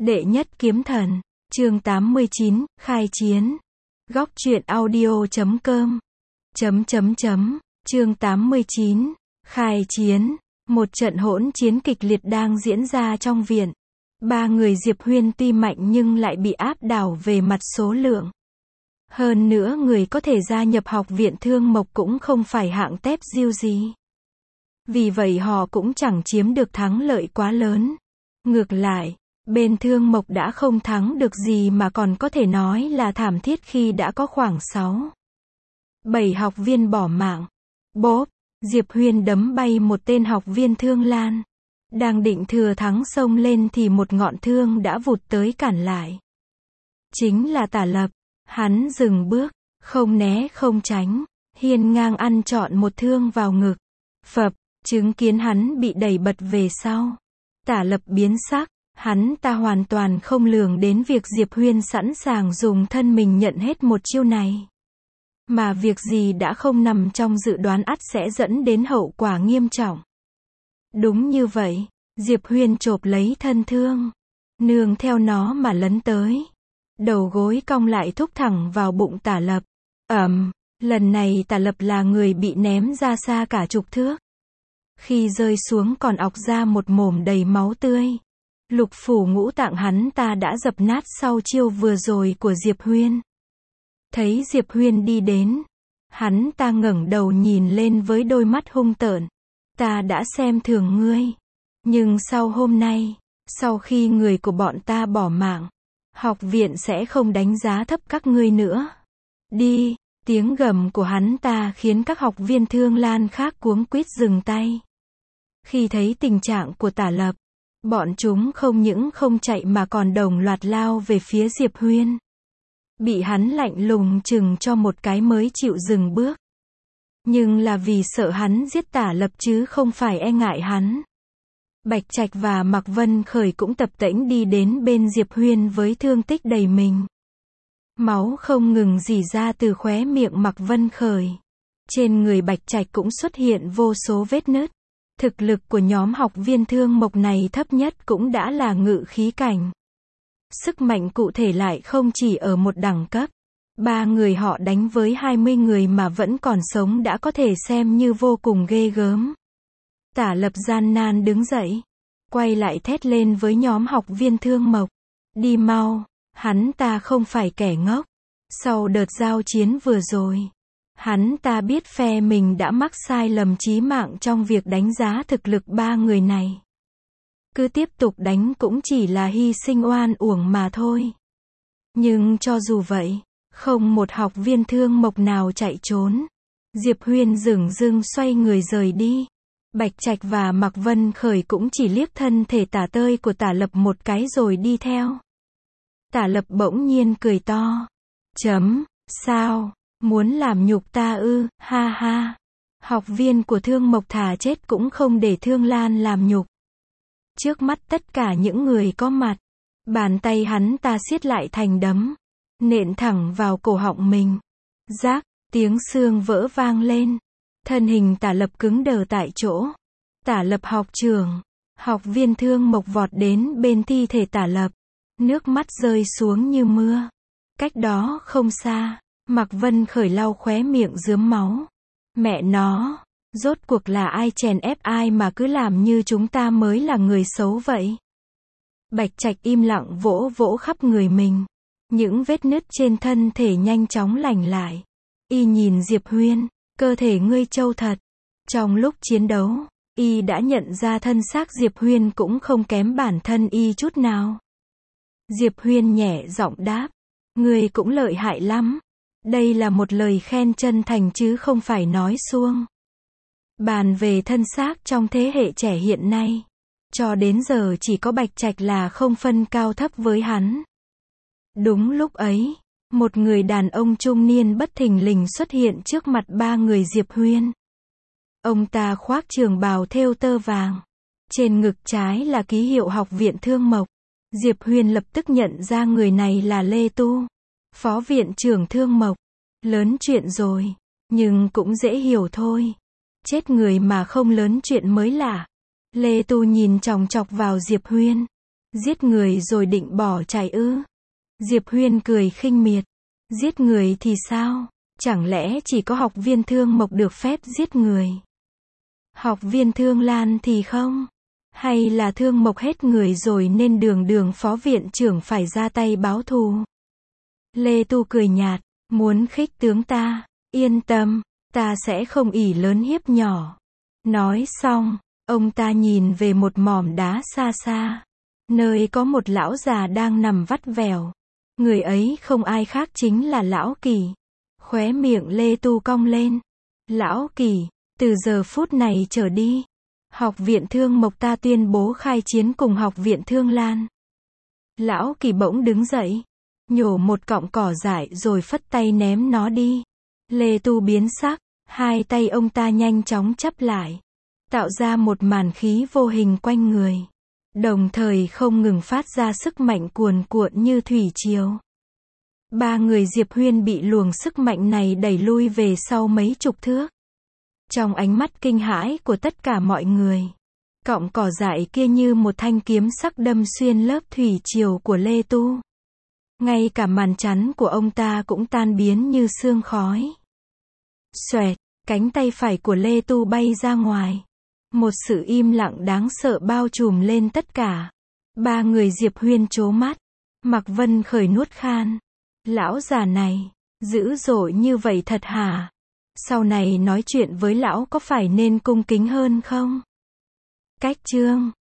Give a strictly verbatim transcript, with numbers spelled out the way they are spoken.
Đệ nhất kiếm thần, chương tám mươi chín, khai chiến. Góc truyện audio chấm com. Chấm chấm chấm, chương tám mươi chín, khai chiến. Một trận hỗn chiến kịch liệt đang diễn ra trong viện. Ba người Diệp Huyên tuy mạnh nhưng lại bị áp đảo về mặt số lượng. Hơn nữa người có thể gia nhập học viện Thương Mộc cũng không phải hạng tép diêu gì. Vì vậy họ cũng chẳng chiếm được thắng lợi quá lớn. Ngược lại, bên Thương Mộc đã không thắng được gì mà còn có thể nói là thảm thiết khi đã có khoảng sáu, bảy học viên bỏ mạng. Bốp, Diệp Huyên đấm bay một tên học viên Thương Lan. Đang định thừa thắng xông lên thì một ngọn thương đã vụt tới cản lại. Chính là Tả Lập. Hắn dừng bước, không né không tránh, hiên ngang ăn trọn một thương vào ngực. Phập, chứng kiến hắn bị đẩy bật về sau. Tả Lập biến sắc, hắn ta hoàn toàn không lường đến việc Diệp Huyên sẵn sàng dùng thân mình nhận hết một chiêu này. Mà việc gì đã không nằm trong dự đoán ắt sẽ dẫn đến hậu quả nghiêm trọng. Đúng như vậy, Diệp Huyên chộp lấy thân thương, nương theo nó mà lấn tới. Đầu gối cong lại thúc thẳng vào bụng Tả Lập. Ầm, lần này Tả Lập là người bị ném ra xa cả chục thước. Khi rơi xuống còn ọc ra một mồm đầy máu tươi. Lục phủ ngũ tạng hắn ta đã dập nát sau chiêu vừa rồi của Diệp Huyên. Thấy Diệp Huyên đi đến, hắn ta ngẩng đầu nhìn lên với đôi mắt hung tợn. Ta đã xem thường ngươi. Nhưng sau hôm nay, sau khi người của bọn ta bỏ mạng, học viện sẽ không đánh giá thấp các ngươi nữa. Đi, tiếng gầm của hắn ta khiến các học viên Thương Lan khác cuống quýt dừng tay. Khi thấy tình trạng của Tả Lập, bọn chúng không những không chạy mà còn đồng loạt lao về phía Diệp Huyên. Bị hắn lạnh lùng chừng cho một cái mới chịu dừng bước. Nhưng là vì sợ hắn giết Tả Lập chứ không phải e ngại hắn. Bạch Trạch và Mạc Vân Khởi cũng tập tễnh đi đến bên Diệp Huyên với thương tích đầy mình. Máu không ngừng rỉ ra từ khóe miệng Mạc Vân Khởi. Trên người Bạch Trạch cũng xuất hiện vô số vết nứt. Thực lực của nhóm học viên Thương Mộc này thấp nhất cũng đã là ngự khí cảnh. Sức mạnh cụ thể lại không chỉ ở một đẳng cấp. Ba người họ đánh với hai mươi người mà vẫn còn sống đã có thể xem như vô cùng ghê gớm. Tả Lập gian nan đứng dậy, quay lại thét lên với nhóm học viên Thương Mộc. Đi mau, hắn ta không phải kẻ ngốc. Sau đợt giao chiến vừa rồi, hắn ta biết phe mình đã mắc sai lầm chí mạng trong việc đánh giá thực lực ba người này. Cứ tiếp tục đánh cũng chỉ là hy sinh oan uổng mà thôi. Nhưng cho dù vậy, không một học viên Thương Mộc nào chạy trốn. Diệp Huyên dửng dưng xoay người rời đi. Bạch Trạch và Mạc Vân Khởi cũng chỉ liếc thân thể tả tơi của Tả Lập một cái rồi đi theo. Tả Lập bỗng nhiên cười to. Chấm, sao, muốn làm nhục ta ư, ha ha. Học viên của Thương Mộc thà chết cũng không để Thương Lan làm nhục. Trước mắt tất cả những người có mặt, bàn tay hắn ta siết lại thành đấm, nện thẳng vào cổ họng mình. Rác, tiếng xương vỡ vang lên. Thân hình Tả Lập cứng đờ tại chỗ. Tả Lập học trưởng. Học viên Thương Mộc vọt đến bên thi thể Tả Lập. Nước mắt rơi xuống như mưa. Cách đó không xa, Mạc Vân Khởi lau khóe miệng rướm máu. Mẹ nó, rốt cuộc là ai chèn ép ai mà cứ làm như chúng ta mới là người xấu vậy. Bạch Trạch im lặng vỗ vỗ khắp người mình. Những vết nứt trên thân thể nhanh chóng lành lại. Y nhìn Diệp Huyên. Cơ thể ngươi trâu thật. Trong lúc chiến đấu, y đã nhận ra thân xác Diệp Huyên cũng không kém bản thân y chút nào. Diệp Huyên nhẹ giọng đáp. Ngươi cũng lợi hại lắm. Đây là một lời khen chân thành chứ không phải nói suông. Bàn về thân xác trong thế hệ trẻ hiện nay, cho đến giờ chỉ có Bạch Trạch là không phân cao thấp với hắn. Đúng lúc ấy, một người đàn ông trung niên bất thình lình xuất hiện trước mặt ba người Diệp Huyên. Ông ta khoác trường bào thêu tơ vàng. Trên ngực trái là ký hiệu học viện Thương Mộc. Diệp Huyên lập tức nhận ra người này là Lê Tu, phó viện trưởng Thương Mộc. Lớn chuyện rồi, nhưng cũng dễ hiểu thôi. Chết người mà không lớn chuyện mới lạ. Lê Tu nhìn chòng chọc vào Diệp Huyên. Giết người rồi định bỏ chạy ư? Diệp Huyên cười khinh miệt. Giết người thì sao? Chẳng lẽ chỉ có học viên Thương Mộc được phép giết người? Học viên Thương Lan thì không? Hay là Thương Mộc hết người rồi nên đường đường phó viện trưởng phải ra tay báo thù? Lê Tu cười nhạt, muốn khích tướng ta, yên tâm, ta sẽ không ỷ lớn hiếp nhỏ. Nói xong, ông ta nhìn về một mỏm đá xa xa, nơi có một lão già đang nằm vắt vẻo. Người ấy không ai khác chính là Lão Kỳ. Khóe miệng Lê Tu cong lên. Lão Kỳ, từ giờ phút này trở đi, học viện Thương Mộc ta tuyên bố khai chiến cùng học viện Thương Lan. Lão Kỳ bỗng đứng dậy, nhổ một cọng cỏ dại rồi phất tay ném nó đi. Lê Tu biến sắc, hai tay ông ta nhanh chóng chắp lại, tạo ra một màn khí vô hình quanh người, đồng thời không ngừng phát ra sức mạnh cuồn cuộn như thủy triều. Ba người Diệp Huyên bị luồng sức mạnh này đẩy lui về sau mấy chục thước. Trong ánh mắt kinh hãi của tất cả mọi người, cọng cỏ dại kia như một thanh kiếm sắc đâm xuyên lớp thủy triều của Lê Tu. Ngay cả màn chắn của ông ta cũng tan biến như sương khói. Xoẹt, cánh tay phải của Lê Tu bay ra ngoài. Một sự im lặng đáng sợ bao trùm lên tất cả. Ba người Diệp Huyên trố mắt. Mạc Vân Khởi nuốt khan. Lão già này, dữ dội như vậy thật hả? Sau này nói chuyện với lão có phải nên cung kính hơn không? Cách chương